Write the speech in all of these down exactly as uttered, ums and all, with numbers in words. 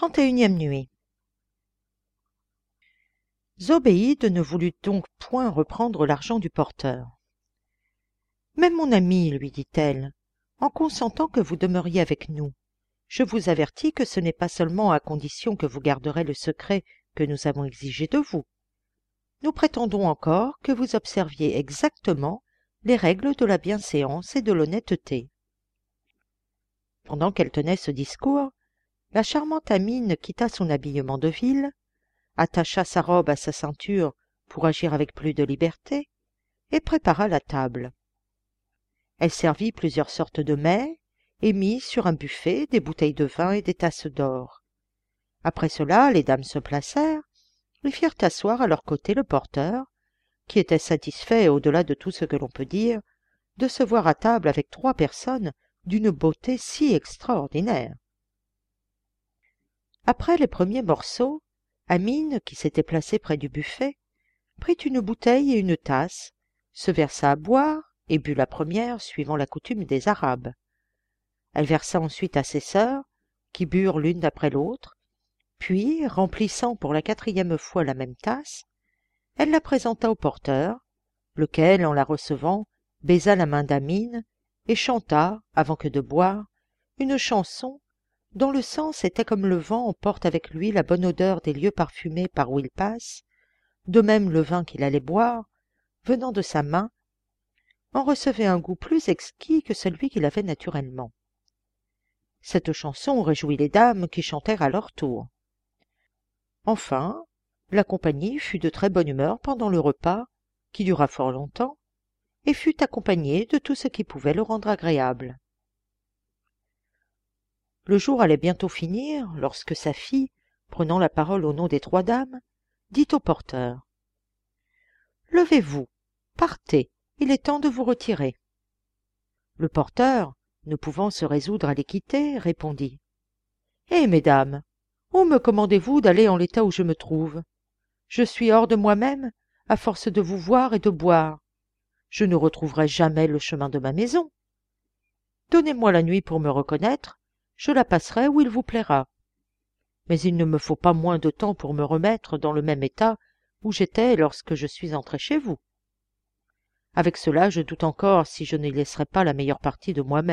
Trente et unième nuit. Zobéide ne voulut donc point reprendre l'argent du porteur. « Mais mon ami, lui dit-elle, en consentant que vous demeuriez avec nous, je vous avertis que ce n'est pas seulement à condition que vous garderez le secret que nous avons exigé de vous. Nous prétendons encore que vous observiez exactement les règles de la bienséance et de l'honnêteté. » Pendant qu'elle tenait ce discours, la charmante Amine quitta son habillement de ville, attacha sa robe à sa ceinture pour agir avec plus de liberté, et prépara la table. Elle servit plusieurs sortes de mets et mit sur un buffet des bouteilles de vin et des tasses d'or. Après cela, les dames se placèrent et firent asseoir à leur côté le porteur, qui était satisfait, au-delà de tout ce que l'on peut dire, de se voir à table avec trois personnes d'une beauté si extraordinaire. Après les premiers morceaux, Amine, qui s'était placée près du buffet, prit une bouteille et une tasse, se versa à boire et but la première suivant la coutume des Arabes. Elle versa ensuite à ses sœurs, qui burent l'une après l'autre, puis, remplissant pour la quatrième fois la même tasse, elle la présenta au porteur, lequel, en la recevant, baisa la main d'Amine et chanta, avant que de boire, une chanson dont le sens était comme le vent emporte avec lui la bonne odeur des lieux parfumés par où il passe, de même le vin qu'il allait boire, venant de sa main, en recevait un goût plus exquis que celui qu'il avait naturellement. Cette chanson réjouit les dames qui chantèrent à leur tour. Enfin, la compagnie fut de très bonne humeur pendant le repas, qui dura fort longtemps, et fut accompagnée de tout ce qui pouvait le rendre agréable. Le jour allait bientôt finir lorsque sa fille, prenant la parole au nom des trois dames, dit au porteur : « Levez-vous, partez, il est temps de vous retirer. » Le porteur, ne pouvant se résoudre à les quitter, répondit : « Eh, mesdames, où me commandez-vous d'aller en l'état où je me trouve ? Je suis hors de moi-même, à force de vous voir et de boire. Je ne retrouverai jamais le chemin de ma maison. Donnez-moi la nuit pour me reconnaître, je la passerai où il vous plaira. Mais il ne me faut pas moins de temps pour me remettre dans le même état où j'étais lorsque je suis entré chez vous. Avec cela, je doute encore si je n'y laisserai pas la meilleure partie de moi-même. »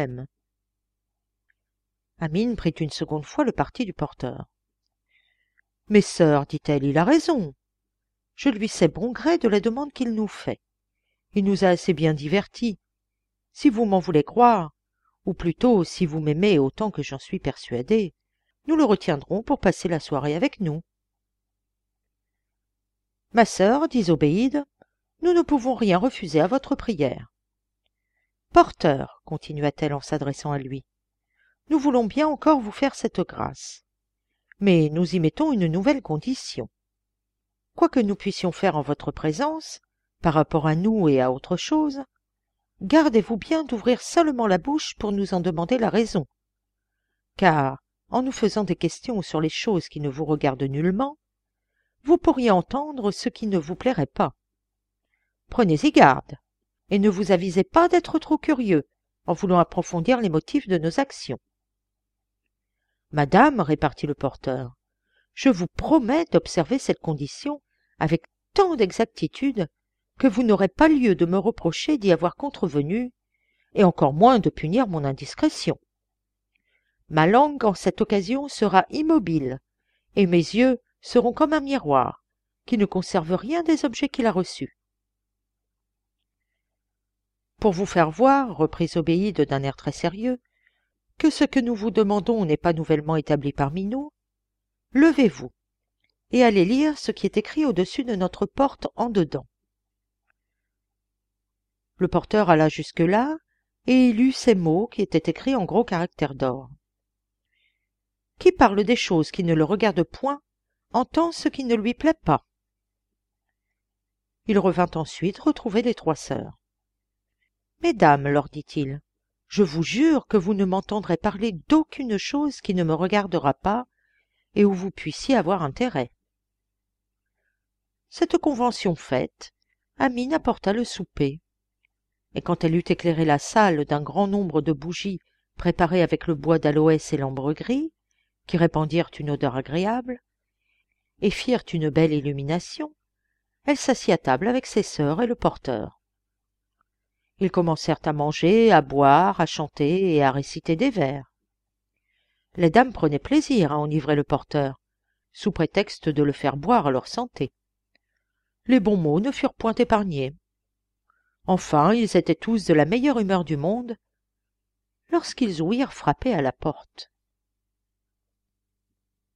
Amine prit une seconde fois le parti du porteur. « Mes sœurs, dit-elle, il a raison. Je lui sais bon gré de la demande qu'il nous fait. Il nous a assez bien divertis. Si vous m'en voulez croire, ou plutôt si vous m'aimez autant que j'en suis persuadée, nous le retiendrons pour passer la soirée avec nous. »« Ma sœur, dit Zobéide, nous ne pouvons rien refuser à votre prière. »« Porteur, continua-t-elle en s'adressant à lui, nous voulons bien encore vous faire cette grâce. Mais nous y mettons une nouvelle condition. Quoi que nous puissions faire en votre présence, par rapport à nous et à autre chose, gardez-vous bien d'ouvrir seulement la bouche pour nous en demander la raison. Car, en nous faisant des questions sur les choses qui ne vous regardent nullement, vous pourriez entendre ce qui ne vous plairait pas. Prenez-y garde, et ne vous avisez pas d'être trop curieux en voulant approfondir les motifs de nos actions. »« Madame, répartit le porteur, je vous promets d'observer cette condition avec tant d'exactitude que vous n'aurez pas lieu de me reprocher d'y avoir contrevenu, et encore moins de punir mon indiscrétion. Ma langue, en cette occasion, sera immobile, et mes yeux seront comme un miroir, qui ne conserve rien des objets qu'il a reçus. Pour vous faire voir, reprit Zobéide d'un air très sérieux, que ce que nous vous demandons n'est pas nouvellement établi parmi nous, levez-vous et allez lire ce qui est écrit au-dessus de notre porte en dedans. » Le porteur alla jusque-là et il lut ces mots qui étaient écrits en gros caractères d'or. « Qui parle des choses qui ne le regardent point entend ce qui ne lui plaît pas. » Il revint ensuite retrouver les trois sœurs. « Mesdames, leur dit-il, je vous jure que vous ne m'entendrez parler d'aucune chose qui ne me regardera pas et où vous puissiez avoir intérêt. » Cette convention faite, Amine apporta le souper, et quand elle eut éclairé la salle d'un grand nombre de bougies préparées avec le bois d'aloès et l'ambre gris, qui répandirent une odeur agréable et firent une belle illumination, elle s'assit à table avec ses sœurs et le porteur. Ils commencèrent à manger, à boire, à chanter et à réciter des vers. Les dames prenaient plaisir à enivrer le porteur, sous prétexte de le faire boire à leur santé. Les bons mots ne furent point épargnés. Enfin, ils étaient tous de la meilleure humeur du monde, lorsqu'ils ouïrent frapper à la porte.